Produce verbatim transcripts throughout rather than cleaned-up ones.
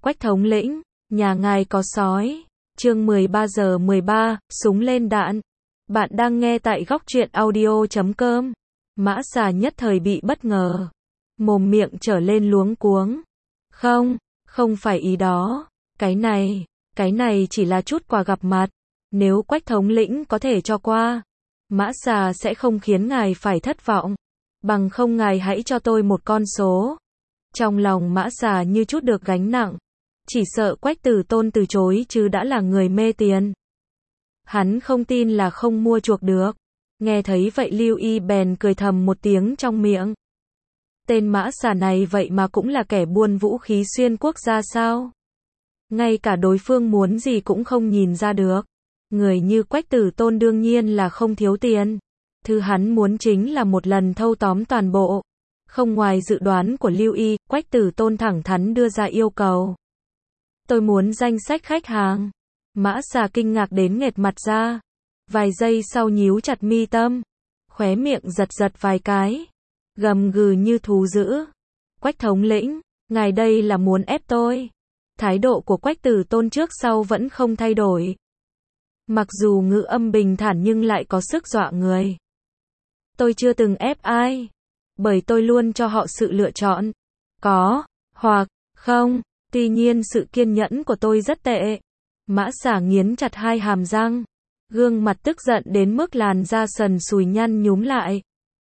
Quách thống lĩnh, nhà ngài có sói. Chương mười ba giờ mười ba, súng lên đạn. Bạn đang nghe tại góc truyện audio chấm com. Mã Xà nhất thời bị bất ngờ. Mồm miệng trở lên luống cuống. Không, không phải ý đó. Cái này, cái này chỉ là chút quà gặp mặt. Nếu Quách thống lĩnh có thể cho qua, Mã Xà sẽ không khiến ngài phải thất vọng. Bằng không ngài hãy cho tôi một con số. Trong lòng Mã Xà như chút được gánh nặng. Chỉ sợ Quách Tử Tôn từ chối chứ đã là người mê tiền. Hắn không tin là không mua chuộc được. Nghe thấy vậy Lưu Y bèn cười thầm một tiếng trong miệng. Tên Mã Xà này vậy mà cũng là kẻ buôn vũ khí xuyên quốc gia sao? Ngay cả đối phương muốn gì cũng không nhìn ra được. Người như Quách Tử Tôn đương nhiên là không thiếu tiền. Thứ hắn muốn chính là một lần thâu tóm toàn bộ. Không ngoài dự đoán của Lưu Y, Quách Tử Tôn thẳng thắn đưa ra yêu cầu. Tôi muốn danh sách khách hàng. Mã Xà kinh ngạc đến nghệt mặt ra. Vài giây sau nhíu chặt mi tâm. Khóe miệng giật giật vài cái. Gầm gừ như thú dữ. Quách thống lĩnh, ngài đây là muốn ép tôi. Thái độ của Quách Tử Tôn trước sau vẫn không thay đổi. Mặc dù ngữ âm bình thản nhưng lại có sức dọa người. Tôi chưa từng ép ai. Bởi tôi luôn cho họ sự lựa chọn. Có, hoặc, không. Tuy nhiên sự kiên nhẫn của tôi rất tệ. Mã Xà nghiến chặt hai hàm răng. Gương mặt tức giận đến mức làn da sần sùi nhăn nhúm lại.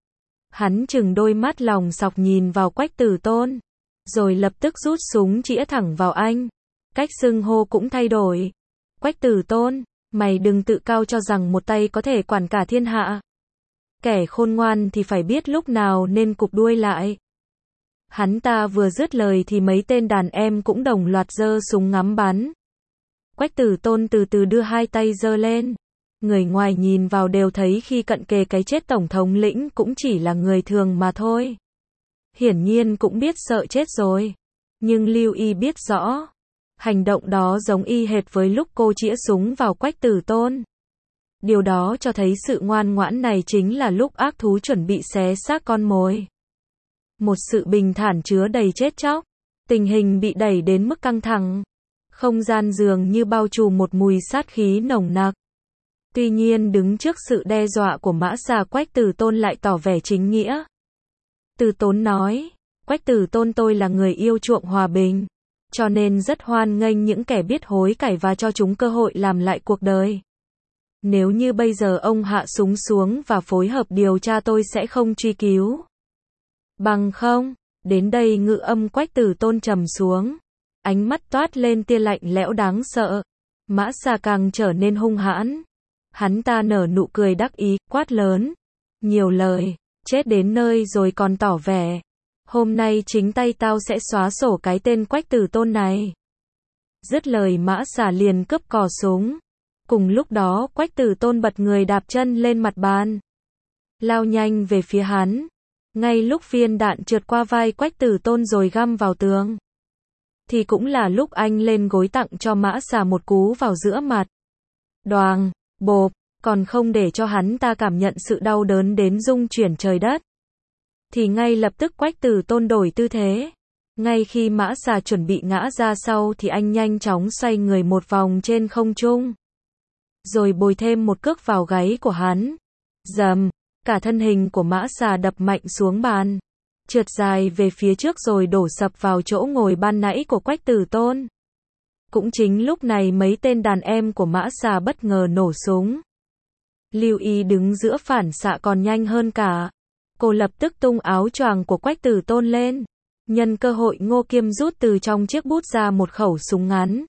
Hắn chừng đôi mắt lòng sọc nhìn vào Quách Tử Tôn. Rồi lập tức rút súng chĩa thẳng vào anh. Cách xưng hô cũng thay đổi. Quách Tử Tôn, mày đừng tự cao cho rằng một tay có thể quản cả thiên hạ. Kẻ khôn ngoan thì phải biết lúc nào nên cụp đuôi lại. Hắn ta vừa dứt lời thì mấy tên đàn em cũng đồng loạt giơ súng ngắm bắn. Quách Tử Tôn từ từ đưa hai tay giơ lên. Người ngoài nhìn vào đều thấy khi cận kề cái chết tổng thống lĩnh cũng chỉ là người thường mà thôi. Hiển nhiên cũng biết sợ chết rồi. Nhưng Lưu Y biết rõ. Hành động đó giống y hệt với lúc cô chĩa súng vào Quách Tử Tôn. Điều đó cho thấy sự ngoan ngoãn này chính là lúc ác thú chuẩn bị xé xác con mồi. Một sự bình thản chứa đầy chết chóc. Tình hình bị đẩy đến mức căng thẳng. Không gian dường như bao trùm một mùi sát khí nồng nặc. Tuy nhiên đứng trước sự đe dọa của Mã Xà, Quách Tử Tôn lại tỏ vẻ chính nghĩa. Tử Tôn nói, Quách Tử Tôn tôi là người yêu chuộng hòa bình. Cho nên rất hoan nghênh những kẻ biết hối cải và cho chúng cơ hội làm lại cuộc đời. Nếu như bây giờ ông hạ súng xuống và phối hợp điều tra tôi sẽ không truy cứu. Bằng không, đến đây ngự âm Quách Tử Tôn trầm xuống. Ánh mắt toát lên tia lạnh lẽo đáng sợ. Mã Xà càng trở nên hung hãn. Hắn ta nở nụ cười đắc ý, quát lớn. Nhiều lời, chết đến nơi rồi còn tỏ vẻ. Hôm nay chính tay tao sẽ xóa sổ cái tên Quách Tử Tôn này. Dứt lời Mã Xà liền cướp cò súng. Cùng lúc đó Quách Tử Tôn bật người đạp chân lên mặt bàn. Lao nhanh về phía hắn. Ngay lúc viên đạn trượt qua vai Quách Tử Tôn rồi găm vào tường. Thì cũng là lúc anh lên gối tặng cho Mã Xà một cú vào giữa mặt. Đoàng, bộp, còn không để cho hắn ta cảm nhận sự đau đớn đến rung chuyển trời đất. Thì ngay lập tức Quách Tử Tôn đổi tư thế. Ngay khi Mã Xà chuẩn bị ngã ra sau thì anh nhanh chóng xoay người một vòng trên không trung. Rồi bồi thêm một cước vào gáy của hắn. Dầm, cả thân hình của Mã Xà đập mạnh xuống bàn. Trượt dài về phía trước rồi đổ sập vào chỗ ngồi ban nãy của Quách Tử Tôn. Cũng chính lúc này mấy tên đàn em của Mã Xà bất ngờ nổ súng. Lưu Y đứng giữa phản xạ còn nhanh hơn cả. Cô lập tức tung áo choàng của Quách Tử Tôn lên. Nhân cơ hội Ngô Kiêm rút từ trong chiếc bút ra một khẩu súng ngắn.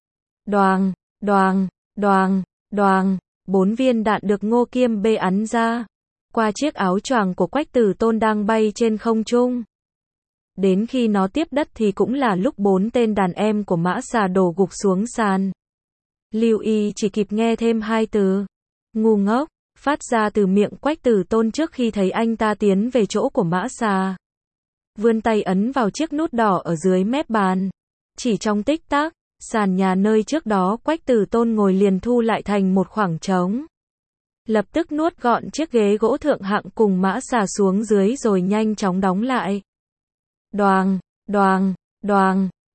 Đoàng, đoàng, đoàng, đoàng. Bốn viên đạn được Ngô Kiêm bê ắn ra. Qua chiếc áo choàng của Quách Tử Tôn đang bay trên không trung. Đến khi nó tiếp đất thì cũng là lúc bốn tên đàn em của Mã Xà đổ gục xuống sàn. Lưu Y chỉ kịp nghe thêm hai từ. Ngu ngốc, phát ra từ miệng Quách Tử Tôn trước khi thấy anh ta tiến về chỗ của Mã Xà. Vươn tay ấn vào chiếc nút đỏ ở dưới mép bàn. Chỉ trong tích tắc, sàn nhà nơi trước đó Quách Tử Tôn ngồi liền thu lại thành một khoảng trống. Lập tức nuốt gọn chiếc ghế gỗ thượng hạng cùng Mã Xà xuống dưới rồi nhanh chóng đóng lại. Đoàng, đoàng, đoàng,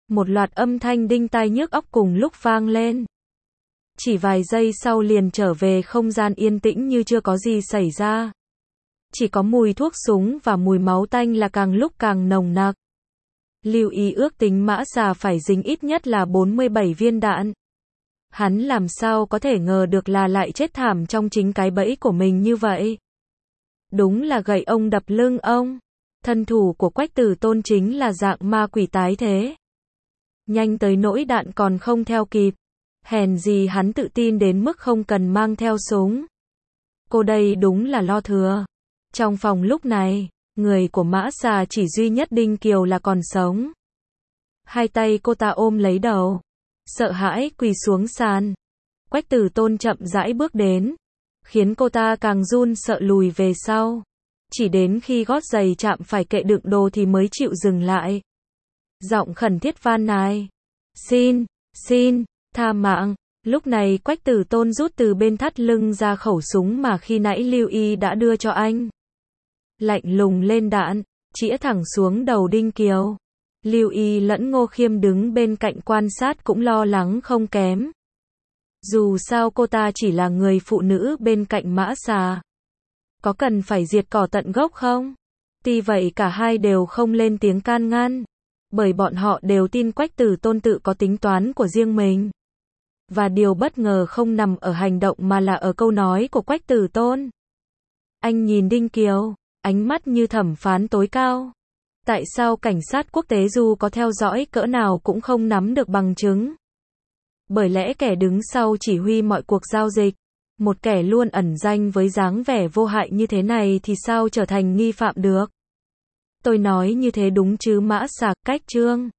Một loạt âm thanh đinh tai nhức óc cùng lúc vang lên. Chỉ vài giây sau liền trở về không gian yên tĩnh như chưa có gì xảy ra. Chỉ có mùi thuốc súng và mùi máu tanh là càng lúc càng nồng nặc. Lưu Ý ước tính Mã Xà phải dính ít nhất là bốn mươi bảy viên đạn. Hắn làm sao có thể ngờ được là lại chết thảm trong chính cái bẫy của mình như vậy. Đúng là gậy ông đập lưng ông. Thân thủ của Quách Tử Tôn chính là dạng ma quỷ tái thế. Nhanh tới nỗi đạn còn không theo kịp. Hèn gì hắn tự tin đến mức không cần mang theo súng. Cô đây đúng là lo thừa. Trong phòng lúc này, người của Mã Xà chỉ duy nhất Đinh Kiều là còn sống. Hai tay cô ta ôm lấy đầu. Sợ hãi quỳ xuống sàn. Quách Tử Tôn chậm rãi bước đến. Khiến cô ta càng run sợ lùi về sau. Chỉ đến khi gót giày chạm phải kệ đựng đồ thì mới chịu dừng lại. Giọng khẩn thiết van nài. Xin, xin, tha mạng. Lúc này Quách Tử Tôn rút từ bên thắt lưng ra khẩu súng mà khi nãy Lưu Y đã đưa cho anh. Lạnh lùng lên đạn, chĩa thẳng xuống đầu Đinh Kiều. Lưu Y lẫn Ngô Khiêm đứng bên cạnh quan sát cũng lo lắng không kém. Dù sao cô ta chỉ là người phụ nữ bên cạnh Mã Xà. Có cần phải diệt cỏ tận gốc không? Tuy vậy cả hai đều không lên tiếng can ngăn. Bởi bọn họ đều tin Quách Tử Tôn tự có tính toán của riêng mình. Và điều bất ngờ không nằm ở hành động mà là ở câu nói của Quách Tử Tôn. Anh nhìn Đinh Kiều, ánh mắt như thẩm phán tối cao. Tại sao cảnh sát quốc tế dù có theo dõi cỡ nào cũng không nắm được bằng chứng? Bởi lẽ kẻ đứng sau chỉ huy mọi cuộc giao dịch, một kẻ luôn ẩn danh với dáng vẻ vô hại như thế này thì sao trở thành nghi phạm được? Tôi nói như thế đúng chứ Mã Xà, Cách Trương?